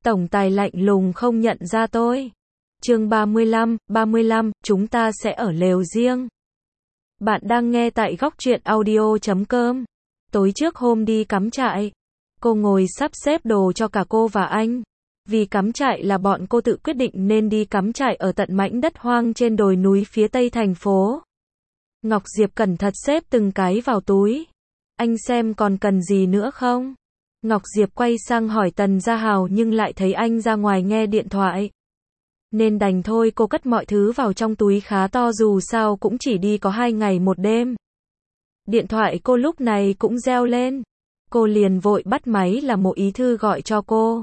Tổng tài lạnh lùng không nhận ra tôi. Chương 35, chúng ta sẽ ở lều riêng. Bạn đang nghe tại góc truyện audio.com. Tối trước hôm đi cắm trại, cô ngồi sắp xếp đồ cho cả cô và anh. Vì cắm trại là bọn cô tự quyết định nên đi cắm trại ở tận mảnh đất hoang trên đồi núi phía tây thành phố. Ngọc Diệp cẩn thận xếp từng cái vào túi. Anh xem còn cần gì nữa không? Ngọc Diệp quay sang hỏi Tần Gia Hào nhưng lại thấy anh ra ngoài nghe điện thoại. Nên đành thôi, cô cất mọi thứ vào trong túi khá to, dù sao cũng chỉ đi có 2 ngày 1 đêm. Điện thoại cô lúc này cũng reo lên. Cô liền vội bắt máy là Mộ Ý Thư gọi cho cô.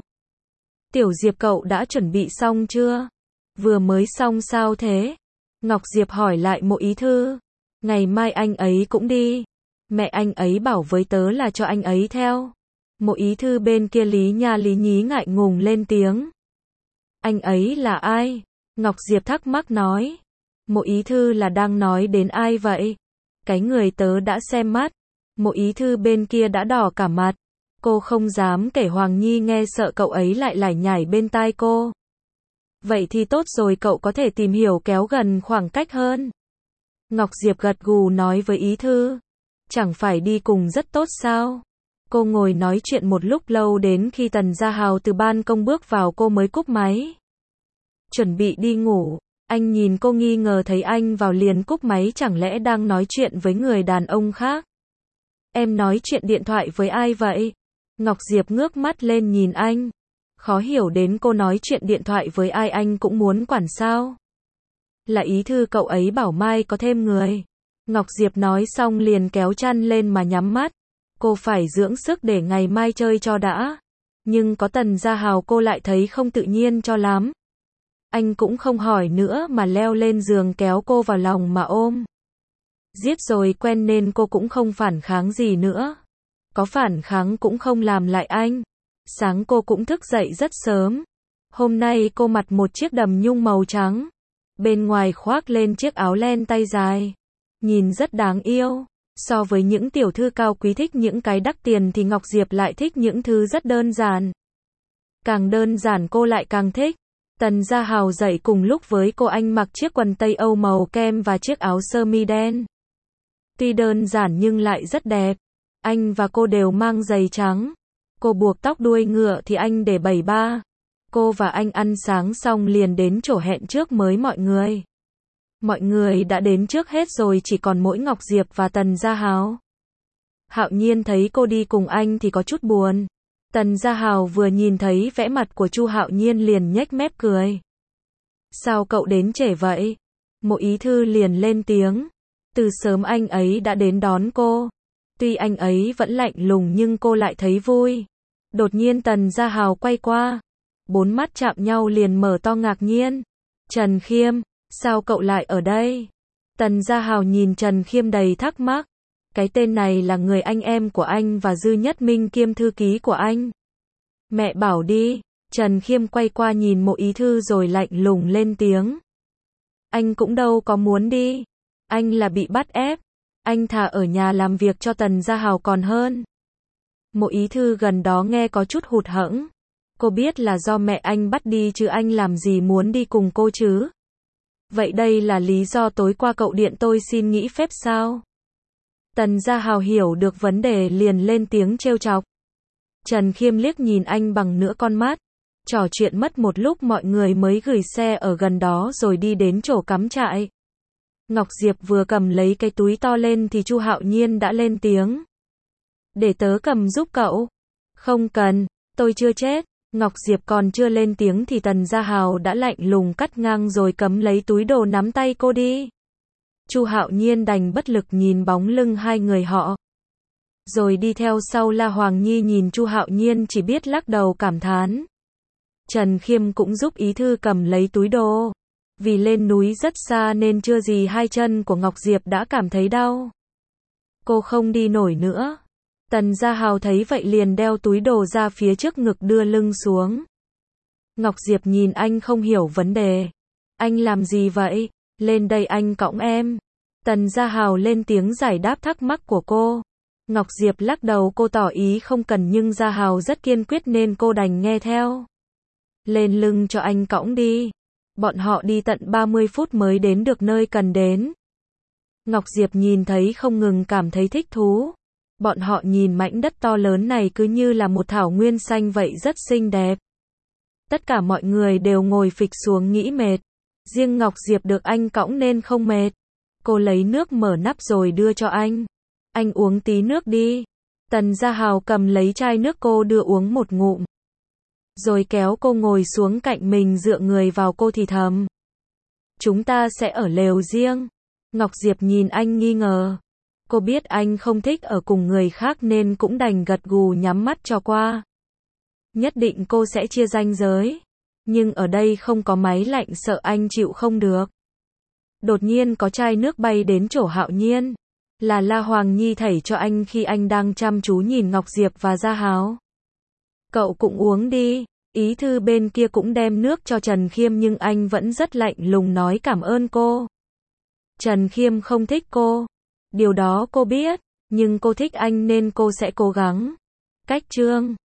Tiểu Diệp, cậu đã chuẩn bị xong chưa? Vừa mới xong sao thế? Ngọc Diệp hỏi lại Mộ Ý Thư. Ngày mai anh ấy cũng đi. Mẹ anh ấy bảo với tớ là cho anh ấy theo. Mộ Ý Thư bên kia lý nha lý nhí ngại ngùng lên tiếng. Anh ấy là ai? Ngọc Diệp thắc mắc nói. Mộ Ý Thư là đang nói đến ai vậy? Cái người tớ đã xem mắt. Mộ Ý Thư bên kia đã đỏ cả mặt. Cô không dám kể Hoàng Nhi nghe, sợ cậu ấy lại lải nhải bên tai cô. Vậy thì tốt rồi, cậu có thể tìm hiểu kéo gần khoảng cách hơn. Ngọc Diệp gật gù nói với Ý Thư. Chẳng phải đi cùng rất tốt sao? Cô ngồi nói chuyện một lúc lâu, đến khi Tần Gia Hào từ ban công bước vào cô mới cúp máy. Chuẩn bị đi ngủ. Anh nhìn cô nghi ngờ, thấy anh vào liền cúp máy, chẳng lẽ đang nói chuyện với người đàn ông khác? Em nói chuyện điện thoại với ai vậy? Ngọc Diệp ngước mắt lên nhìn anh. Khó hiểu đến cô nói chuyện điện thoại với ai anh cũng muốn quản sao? Là Ý Thư, cậu ấy bảo mai có thêm người. Ngọc Diệp nói xong liền kéo chăn lên mà nhắm mắt. Cô phải dưỡng sức để ngày mai chơi cho đã. Nhưng có Tần Gia Hào cô lại thấy không tự nhiên cho lắm. Anh cũng không hỏi nữa mà leo lên giường kéo cô vào lòng mà ôm. Giết rồi quen nên cô cũng không phản kháng gì nữa. Có phản kháng cũng không làm lại anh. Sáng cô cũng thức dậy rất sớm. Hôm nay cô mặc một chiếc đầm nhung màu trắng. Bên ngoài khoác lên chiếc áo len tay dài. Nhìn rất đáng yêu. So với những tiểu thư cao quý thích những cái đắt tiền thì Ngọc Diệp lại thích những thứ rất đơn giản. Càng đơn giản cô lại càng thích. Tần Gia Hào dậy cùng lúc với cô, anh mặc chiếc quần tây Âu màu kem và chiếc áo sơ mi đen. Tuy đơn giản nhưng lại rất đẹp. Anh và cô đều mang giày trắng. Cô buộc tóc đuôi ngựa thì anh để bẩy ba. Cô và anh ăn sáng xong liền đến chỗ hẹn trước với mọi người. Mọi người đã đến trước hết rồi, chỉ còn mỗi Ngọc Diệp và Tần Gia Hào. Hạo Nhiên thấy cô đi cùng anh thì có chút buồn. Tần Gia Hào vừa nhìn thấy vẻ mặt của Chu Hạo Nhiên liền nhếch mép cười. Sao cậu đến trễ vậy? Mộ Ý Thư liền lên tiếng. Từ sớm anh ấy đã đến đón cô. Tuy anh ấy vẫn lạnh lùng nhưng cô lại thấy vui. Đột nhiên Tần Gia Hào quay qua. 4 mắt chạm nhau liền mở to ngạc nhiên. Trần Khiêm, sao cậu lại ở đây? Tần Gia Hào nhìn Trần Khiêm đầy thắc mắc. Cái tên này là người anh em của anh và Dư Nhất Minh kiêm thư ký của anh. Mẹ bảo đi. Trần Khiêm quay qua nhìn Mộ Ý Thư rồi lạnh lùng lên tiếng. Anh cũng đâu có muốn đi. Anh là bị bắt ép. Anh thà ở nhà làm việc cho Tần Gia Hào còn hơn. Mộ Ý Thư gần đó nghe có chút hụt hẫng. Cô biết là do mẹ anh bắt đi chứ anh làm gì muốn đi cùng cô chứ. Vậy đây là lý do tối qua cậu điện tôi xin nghỉ phép sao? Tần Gia Hào hiểu được vấn đề liền lên tiếng trêu chọc. Trần Khiêm liếc nhìn anh bằng nửa con mắt. Trò chuyện mất một lúc mọi người mới gửi xe ở gần đó rồi đi đến chỗ cắm trại. Ngọc Diệp vừa cầm lấy cái túi to lên thì Chu Hạo Nhiên đã lên tiếng. Để tớ cầm giúp cậu. Không cần, tôi chưa chết. Ngọc Diệp còn chưa lên tiếng thì Tần Gia Hào đã lạnh lùng cắt ngang rồi cầm lấy túi đồ nắm tay cô đi. Chu Hạo Nhiên đành bất lực nhìn bóng lưng hai người họ. Rồi đi theo sau La Hoàng Nhi nhìn Chu Hạo Nhiên chỉ biết lắc đầu cảm thán. Trần Khiêm cũng giúp Ý Thư cầm lấy túi đồ. Vì lên núi rất xa nên chưa gì hai chân của Ngọc Diệp đã cảm thấy đau. Cô không đi nổi nữa. Tần Gia Hào thấy vậy liền đeo túi đồ ra phía trước ngực đưa lưng xuống. Ngọc Diệp nhìn anh không hiểu vấn đề. Anh làm gì vậy? Lên đây anh cõng em. Tần Gia Hào lên tiếng giải đáp thắc mắc của cô. Ngọc Diệp lắc đầu, cô tỏ ý không cần nhưng Gia Hào rất kiên quyết nên cô đành nghe theo. Lên lưng cho anh cõng đi. Bọn họ đi tận 30 phút mới đến được nơi cần đến. Ngọc Diệp nhìn thấy không ngừng cảm thấy thích thú. Bọn họ nhìn mảnh đất to lớn này cứ như là một thảo nguyên xanh vậy, rất xinh đẹp. Tất cả mọi người đều ngồi phịch xuống nghĩ mệt. Riêng Ngọc Diệp được anh cõng nên không mệt. Cô lấy nước mở nắp rồi đưa cho anh. Anh uống tí nước đi. Tần Gia Hào cầm lấy chai nước cô đưa uống một ngụm. Rồi kéo cô ngồi xuống cạnh mình, dựa người vào cô thì thầm. Chúng ta sẽ ở lều riêng. Ngọc Diệp nhìn anh nghi ngờ. Cô biết anh không thích ở cùng người khác nên cũng đành gật gù nhắm mắt cho qua. Nhất định cô sẽ chia ranh giới. Nhưng ở đây không có máy lạnh, sợ anh chịu không được. Đột nhiên có chai nước bay đến chỗ Hạo Nhiên. Là La Hoàng Nhi thảy cho anh khi anh đang chăm chú nhìn Ngọc Diệp và Gia Hào. Cậu cũng uống đi. Ý thư bên kia cũng đem nước cho Trần Khiêm nhưng anh vẫn rất lạnh lùng nói cảm ơn cô. Trần Khiêm không thích cô. Điều đó cô biết. Nhưng cô thích anh nên cô sẽ cố gắng. Cách chương